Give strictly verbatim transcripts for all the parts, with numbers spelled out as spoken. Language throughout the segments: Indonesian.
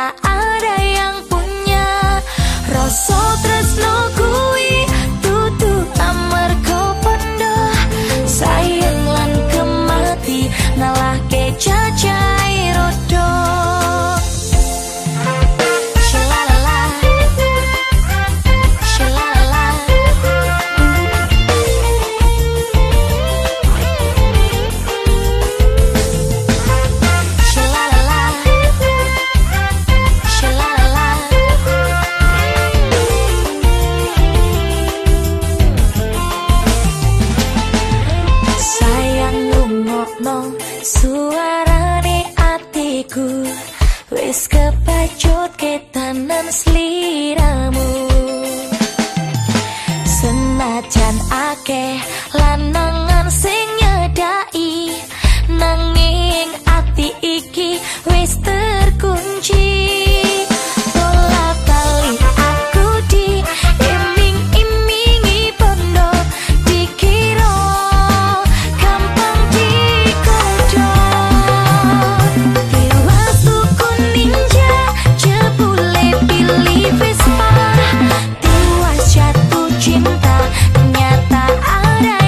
tak ada yang punya rasa tresno kuwi dudu amarga pondo sayang lan kemati ngalahke cacai rodo. Suarane atiku wis kepacut ketanan sliramu senajan akeh lanangan sing nyedai nanging ati iki wis terkunci. Cinta ternyata ada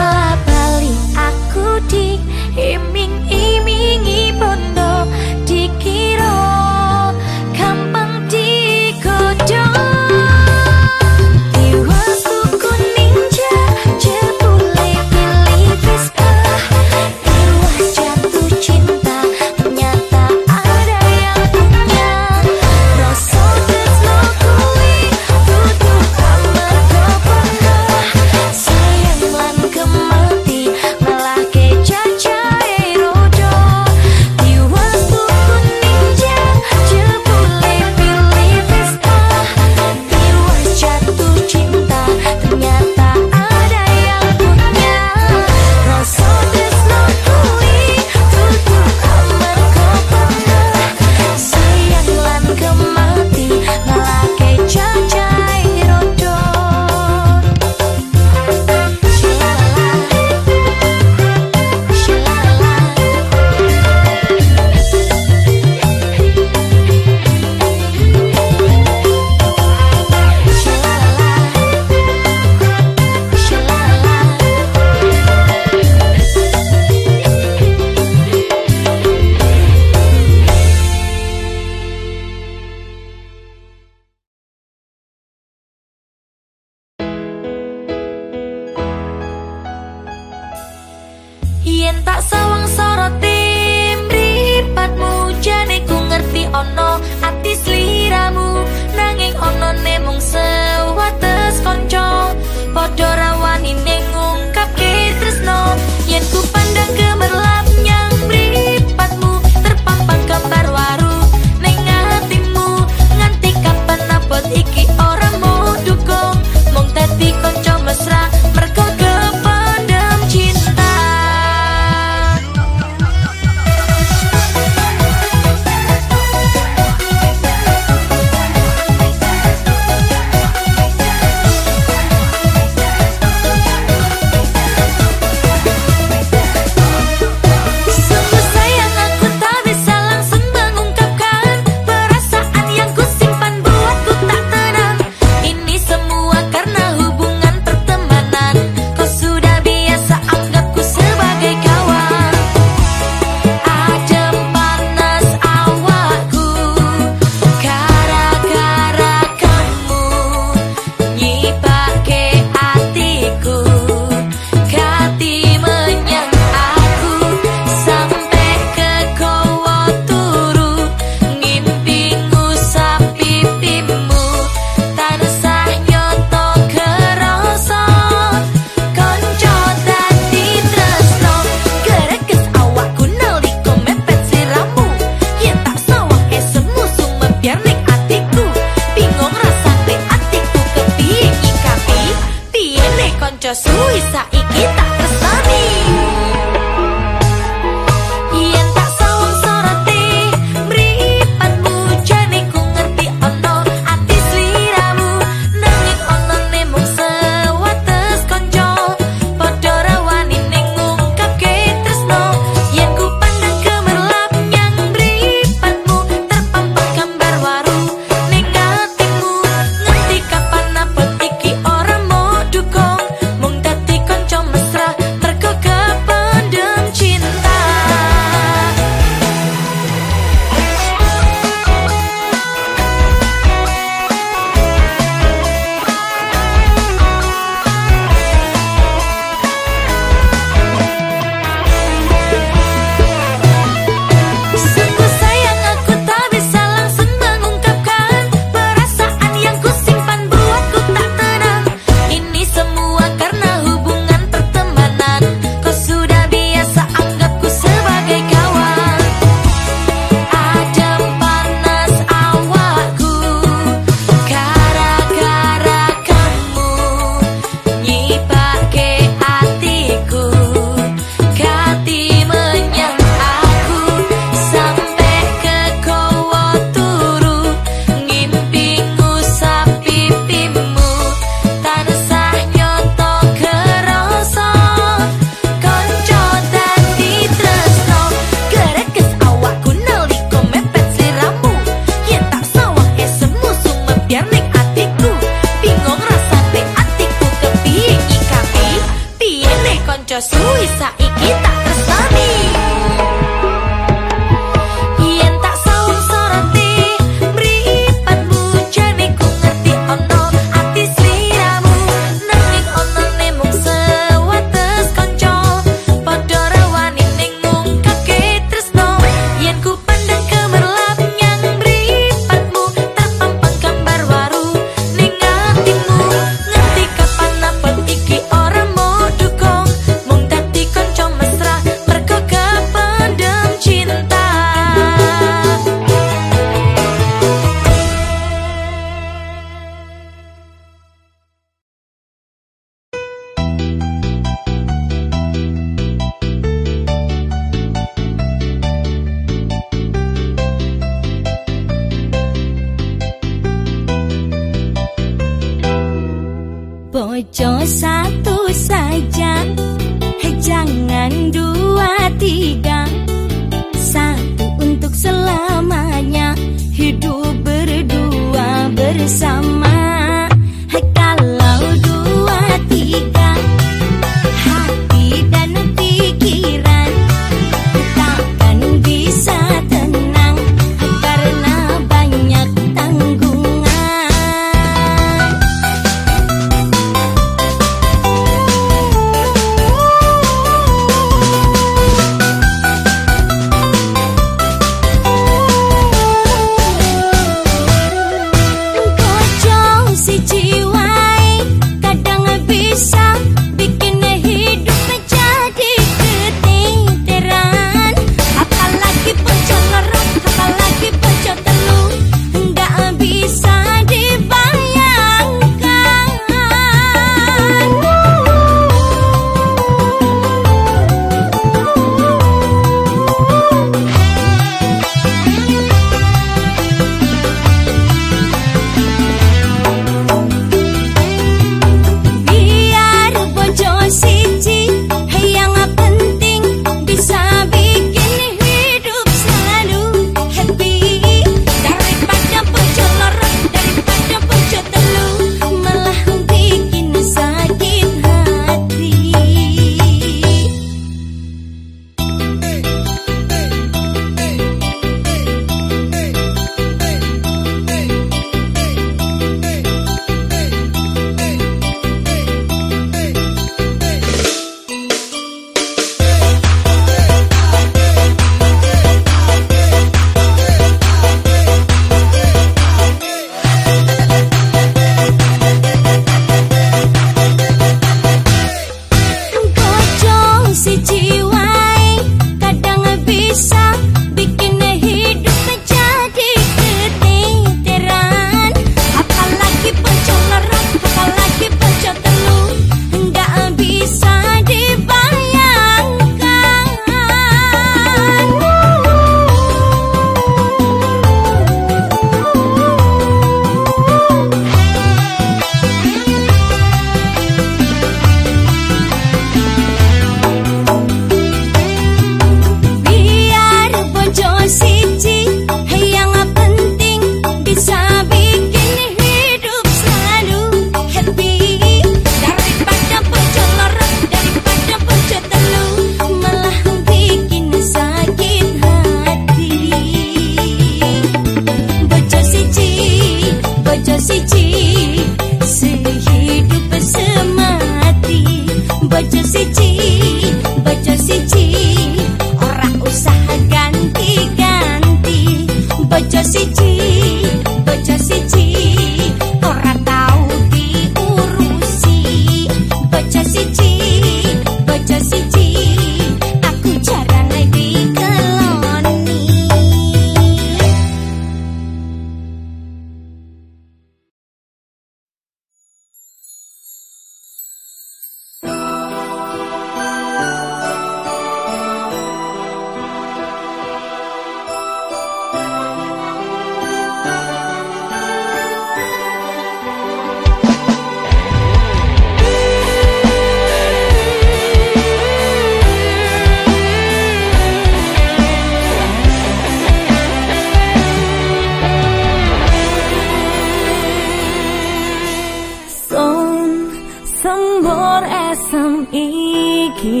iki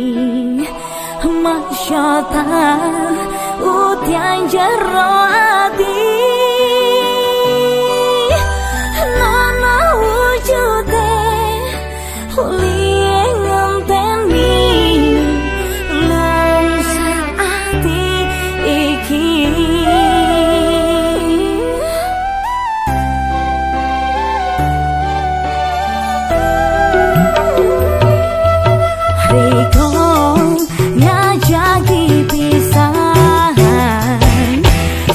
masyata utian jero ati nana wujude ulie ngenteni lungsar ati iki Riko ngajaki pisahan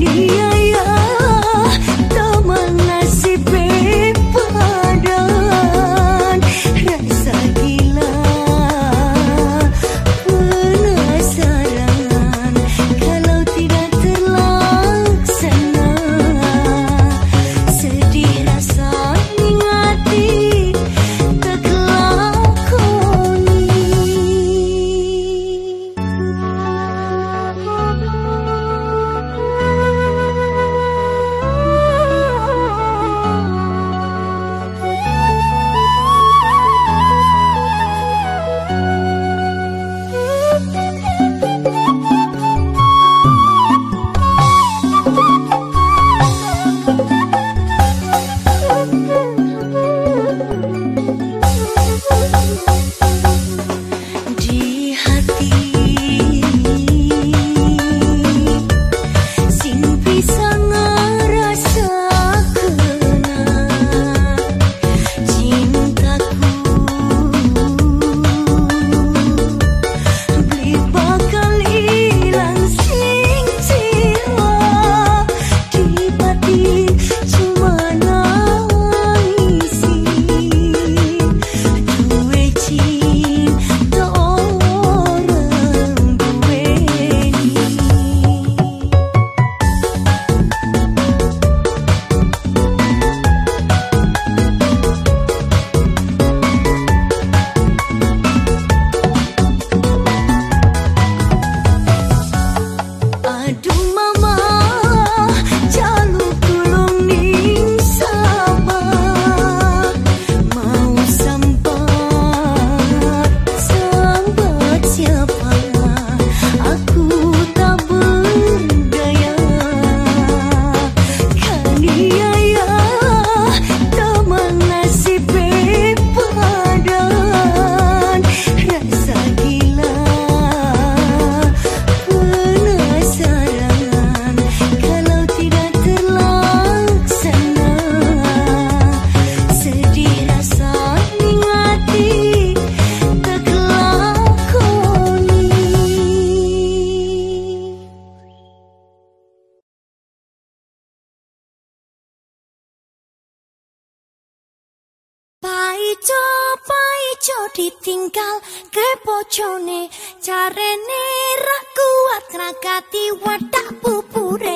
Paijo paijo ditinggal ke bojone, carene ra kuat ngragati wadah bubure.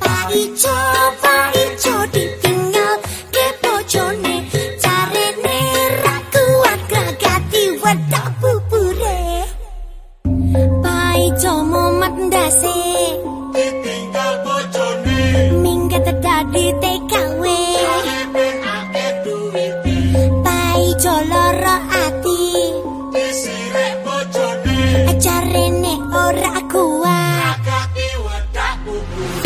Paijo paijo ditinggal ke bojone, carene ra kuat ngragati wadah bubure. Paijo momat ndase ditinggal bojone, minggat dadi T K W. Paijo lara ati disirek bojone, carene ora kuat ngragati wadah bubure.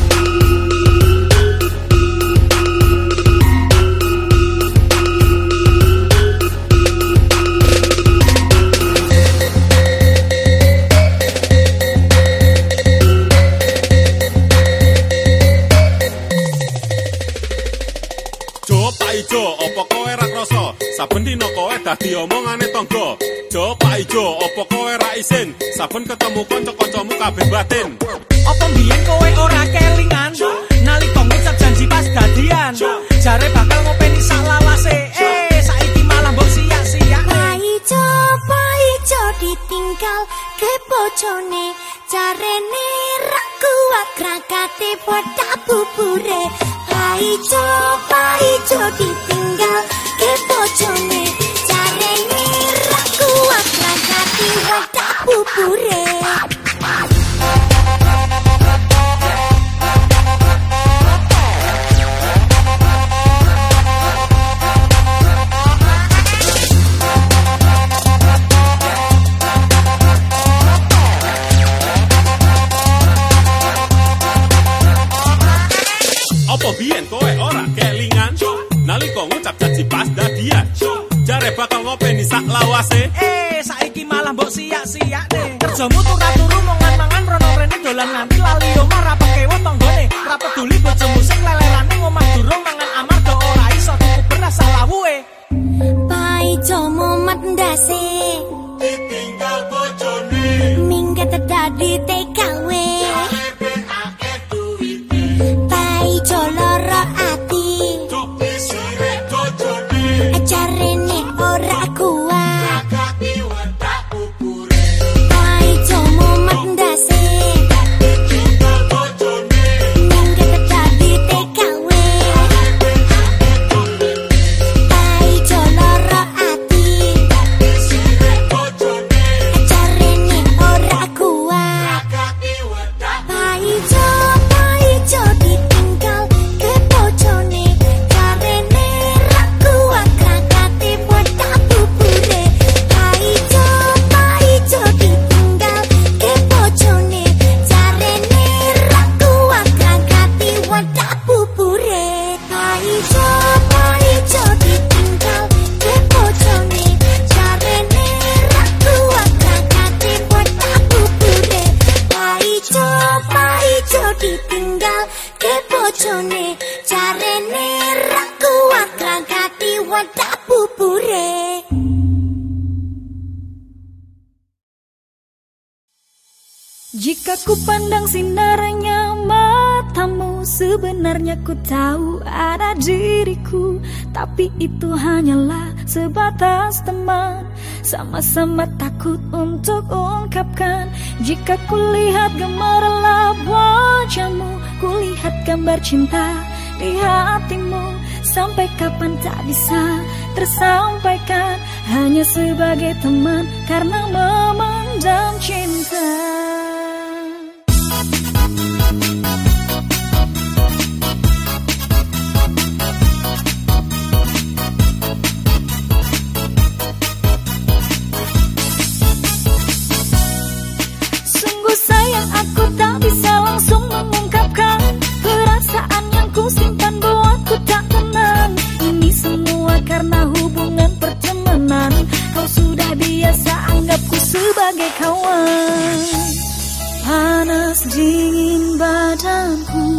Paijo, opo kowe ra krasa? Saben dina kowe dadi omongane tangga. Jo Paijo, opo kowe ra isin? Saben ketemu kanca-kancamu kabeh batin. Apa mbiyen kowe ora kelingan? Nalika ngucap janji pas dadian. Jare bakal ngopeni sak lawase. Eh, saiki malah mbok siyak-siyak. Paijo, paijo ditinggal ke bojone, carene ra kuat ngragati wadah bubure. Paijo, paijo ditinggal ke bojone, carene ra kuat ngragati wadah bubure. Apa biyen kowe ora kelingan? Nalika ngucap janji pas dadian. Jare bakal ngopeni sak lawase. Eh, saiki malah mbok siyak-siyak deh. Kerjamu turu-turu mangan-mangan rono-rene dolan nganti lali omah ra pekewo tanggane. Ra peduli bojomu sing lelerane ngomah durung mangan amarga ora iso tuku beras salawuhe. Paijo momat ndase Ditinggal bojone, minggat dadi T K W. akeh duwit. sebagai bojone, jarene ra kuat ngangkati wadah bubure. Jika ku pandang sinarnya matamu, sebenarnya ku tahu ada diriku. Tapi itu hanyalah sebatas teman, sama-sama takut untuk ungkapkan. Jika ku lihat gemerlap wajahmu, ku lihat gambar cinta di hatimu. Sampai kapan tak bisa tersampaikan, hanya sebagai teman karena memendam cinta. Sebagai kawan, panas dingin badanku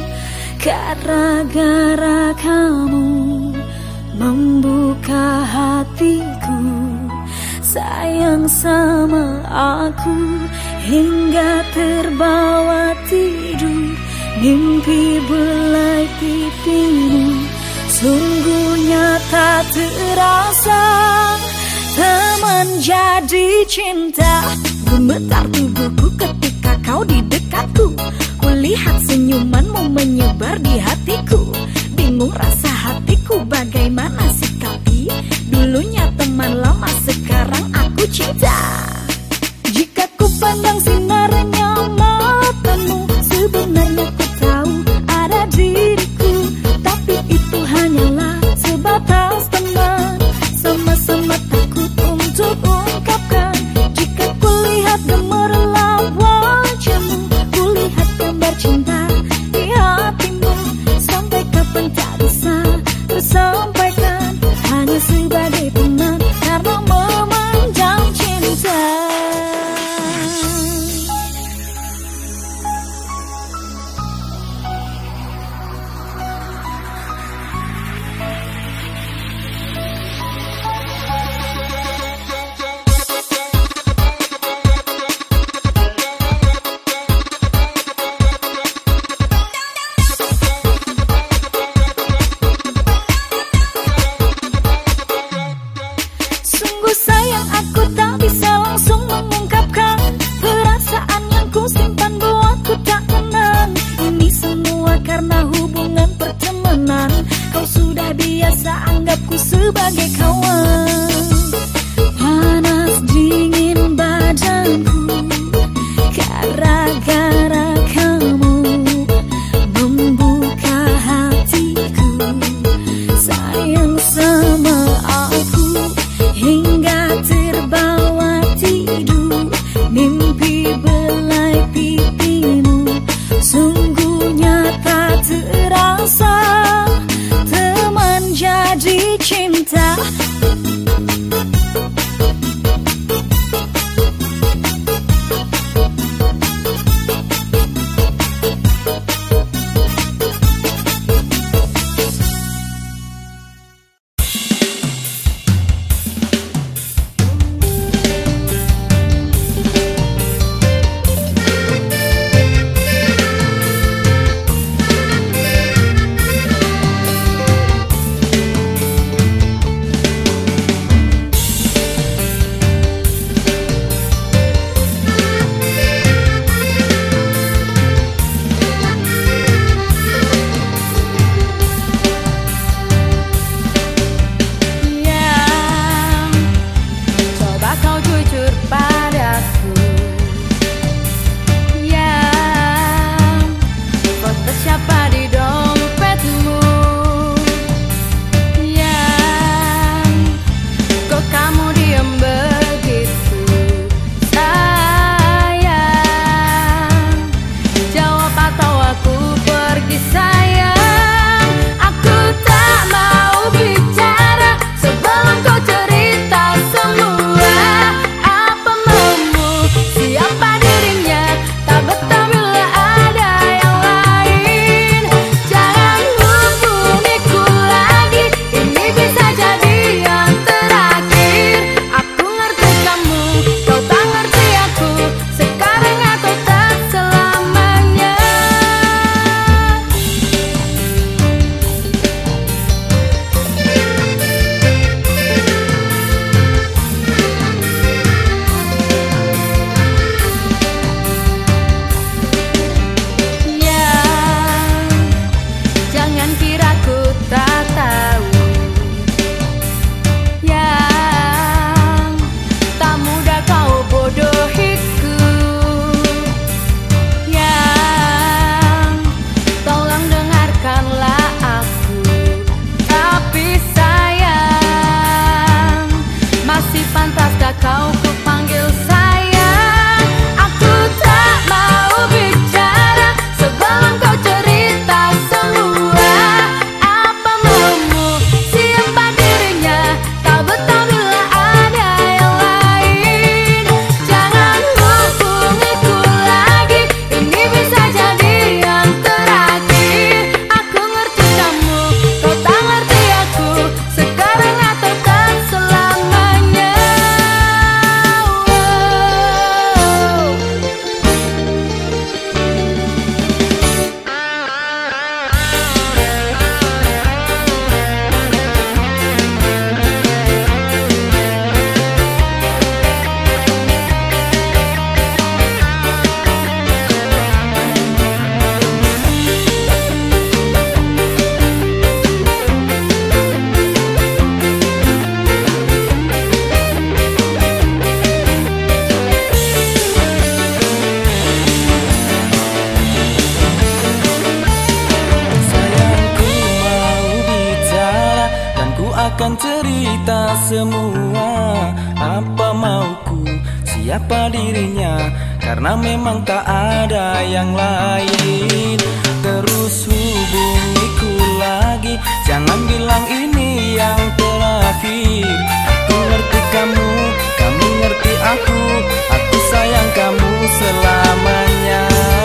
gara-gara kamu membuka hatiku. Sayang sama aku hingga terbawa tidur, mimpi belai pipimu sungguh nyata terasa. Teman jadi cinta, gemetar tubuhku ketika kau di dekatku. Kulihat senyumanmu menyebar di hatiku, bingung rasa hatiku bagaimana sikapi. Dulunya teman lama, sekarang aku cinta. Jika ku pandang sinarnya matamu, sebenarnya ku tahu ada diriku. Tapi itu hanyalah sebatas teman, sama-sama takut untuk ungkapkan. Jika kulihat gemerlap wajahmu, kulihat gambar cinta di hatimu. Sampai kapan tak bisa tersampaikan, hanya sebagai teman karena memendam cinta. Anggapku sebagai kawan, panas dingin badanku gara-gara kamu membuka hatiku. Sayang sama aku hingga terbawa tidur, mimpi belai pipimu sungguh nyata terasa. Jadi cinta, akan cerita semua apa mauku, siapa dirinya, karena memang tak ada yang lain. Terus hubungiku lagi, jangan bilang ini yang terakhir. Aku ngerti kamu, kamu ngerti aku, aku sayang kamu selamanya.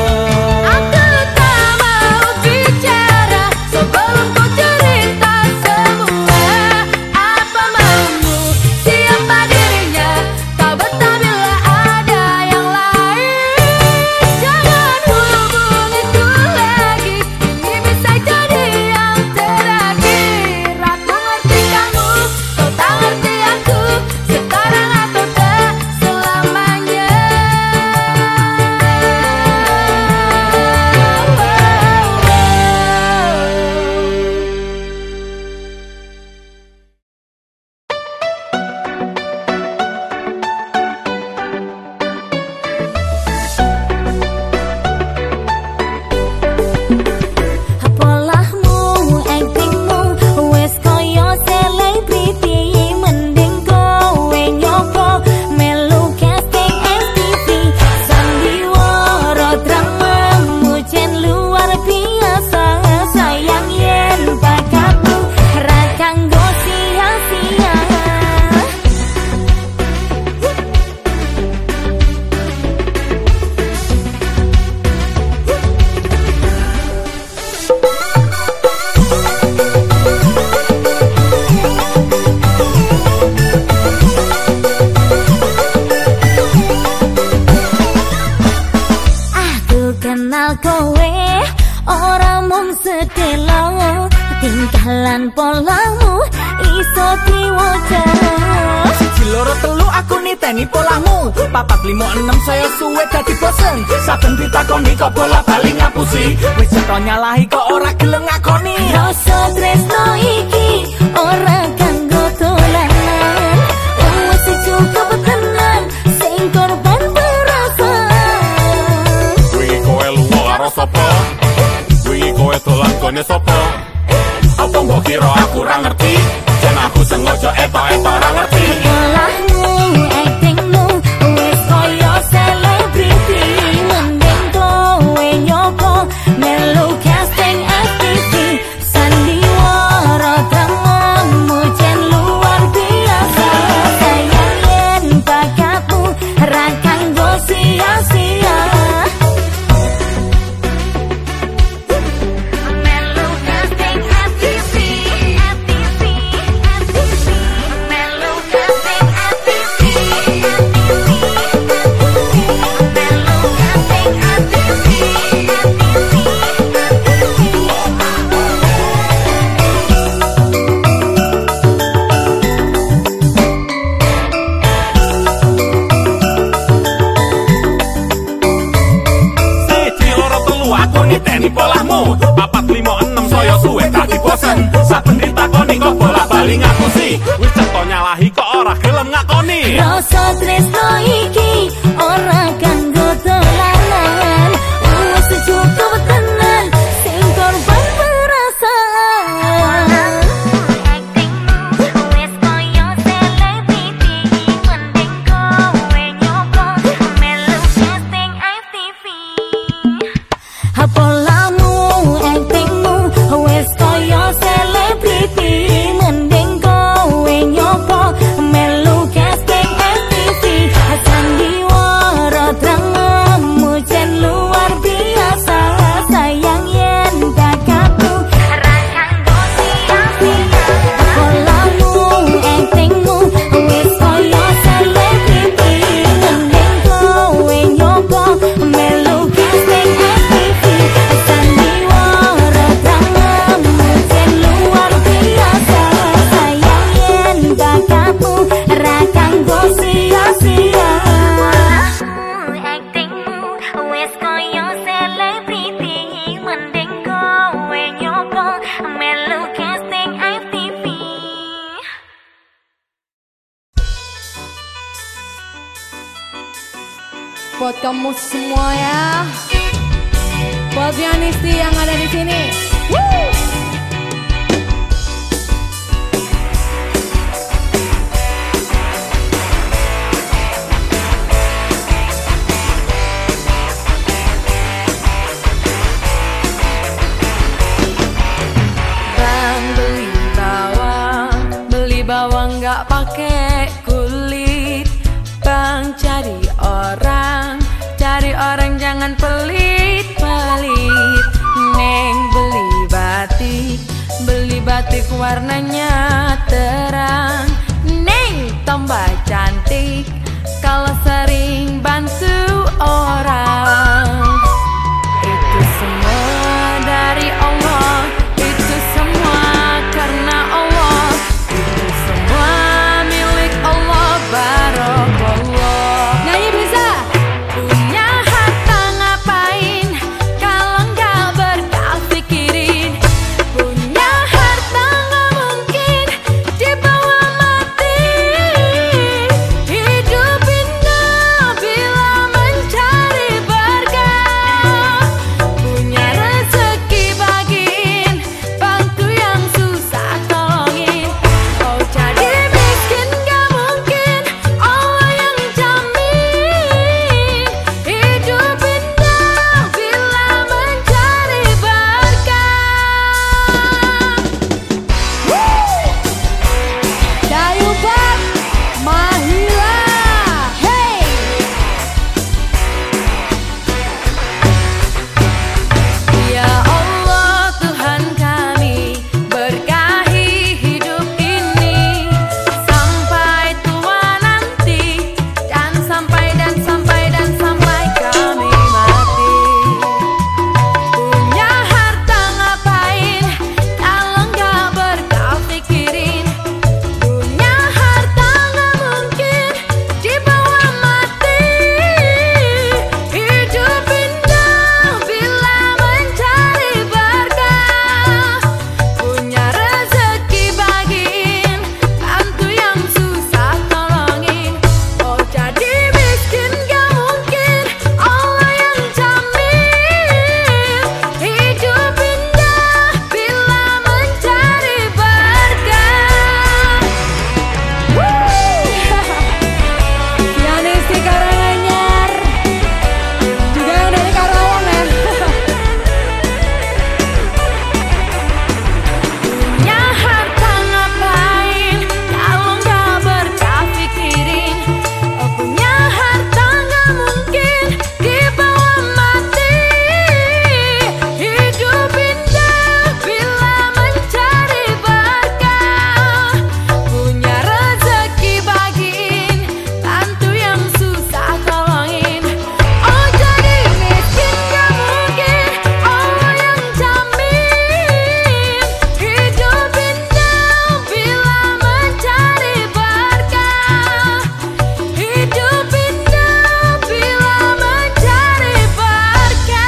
Tingkalan polamu iso diwaca. Siji loro telu aku niteni polahmu, papat lima enam saya suwe dadi bosen. Saben ditakoni kok bola bali ngapusi, wis ceto nyalahi kok ora gelem ngakoni. Rasa tresno iki ora kanggo dolanan, wis cukup tenan sing korban perasaan. Wingi kowe lunga karo sapa? Wingi kowe dolan gone sapa? Apa mbok kira aku ora ngerti? Jan aku sengaja eto-eto ora ngerti. Polahmu, aktingmu wis koyo selebriti, mending kowe nyoba melu casting F T V. Sandiwara dramamu jen luar biasa, sayang yen bakatmu ra kanggo sia-sia. Niteni polahmu, papat lima enam saya suwe dadi bosen. Saben ditakoni kok bola bali ngapusi, wis ceto nyalahi kok ora gelem ngakoni. Rasa tresno iki ora kanggo dolanan, wis cukup tenan sing korban perasaan. Aktingmu wis koyo selebriti, mending kowe nyoba melu casting F T V. Polahmu, aktingmu wis koyo selebriti, mending kowe nyoba melu casting F T V. Sandiwara dramamu jen luar biasa, sayang yen bakatmu ra kanggo sia-sia. Polahmu, aktingmu wis koyo selebriti, mending kowe nyoba melu casting F T V. Sandiwara dramamu jen luar biasa, sayang yen bakatmu ra kanggo sia-sia. Aktingmu wis koyo selebriti, mending kowe nyoba melu casting F T V. Buat kamu semua ya, buat pianisti yang ada di sini. Woo! nggak pakai kulit. Bang cari orang, cari orang jangan pelit-pelit. Neng beli batik, beli batik warnanya terang. Neng tambah cantik kalau sering bantu orang. Itu semua dari Allah, itu semua karena Allah, itu semua milik Allah, barokallah. Nyanyi bisa? Punya harta ngapain kalau nggak berkah pikirin. Punya harta nggak mungkin dibawa mati. Hidup indah bila mencari berkah. Punya rezeki bagiin, bantu yang susah tolongin. Oh jadi miskin nggak mungkin, Allah yang jamin. Hidup indah bila mencari berkah. Dayu Bab Mahila, hey. Ya Allah Tuhan kami, berkahi hidup ini sampai tua nanti, dan sampai dan sampai dan sampai kami mati. Punya harta ngapain kalau nggak berkah pikirin. Punya harta nggak mungkin dibawa mati. Hidup indah bila mencari berkah. Punya rezeki bagiin, bantu yang susah tolongin. Oh jadi miskin nggak mungkin, Allah yang jamin. Hidup indah bila mencari berkah. Pianis di Karanganyar, juga yang dari Karawang ya. Punya harta ngapain kalau nggak berkah pikirin. Oh, punya harta nggak mungkin dibawa mati. Hidup indah bila mencari berkah. Punya rezeki bagiin, bantu yang susah tolongin. Oh jadi miskin nggak mungkin, Allah yang jamin. Hidup indah bila mencari berkah. Hidup indah bila mencari berkah.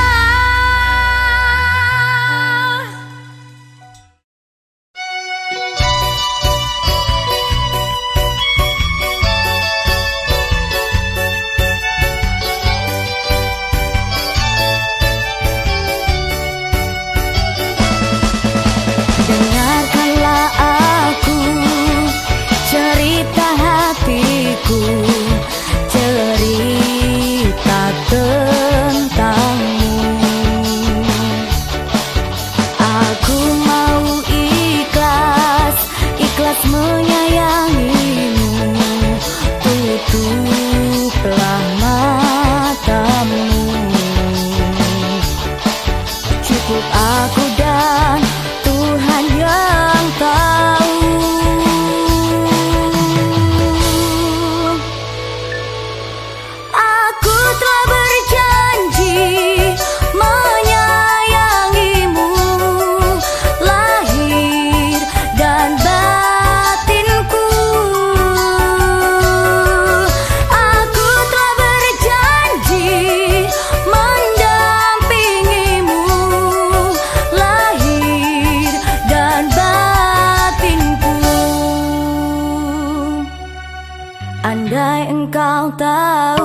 Dengarkanlah aku, cerita hatiku, cerita tentangmu. Aku mau ikhlas, ikhlas menyayangimu. Tutuplah matamu. Cukup aku dan Tuhan yang tahu. Aku telah berjanji menyayangimu, lahir dan batinku. Aku telah berjanji mendampingimu, lahir dan batinku. Andai engkau tahu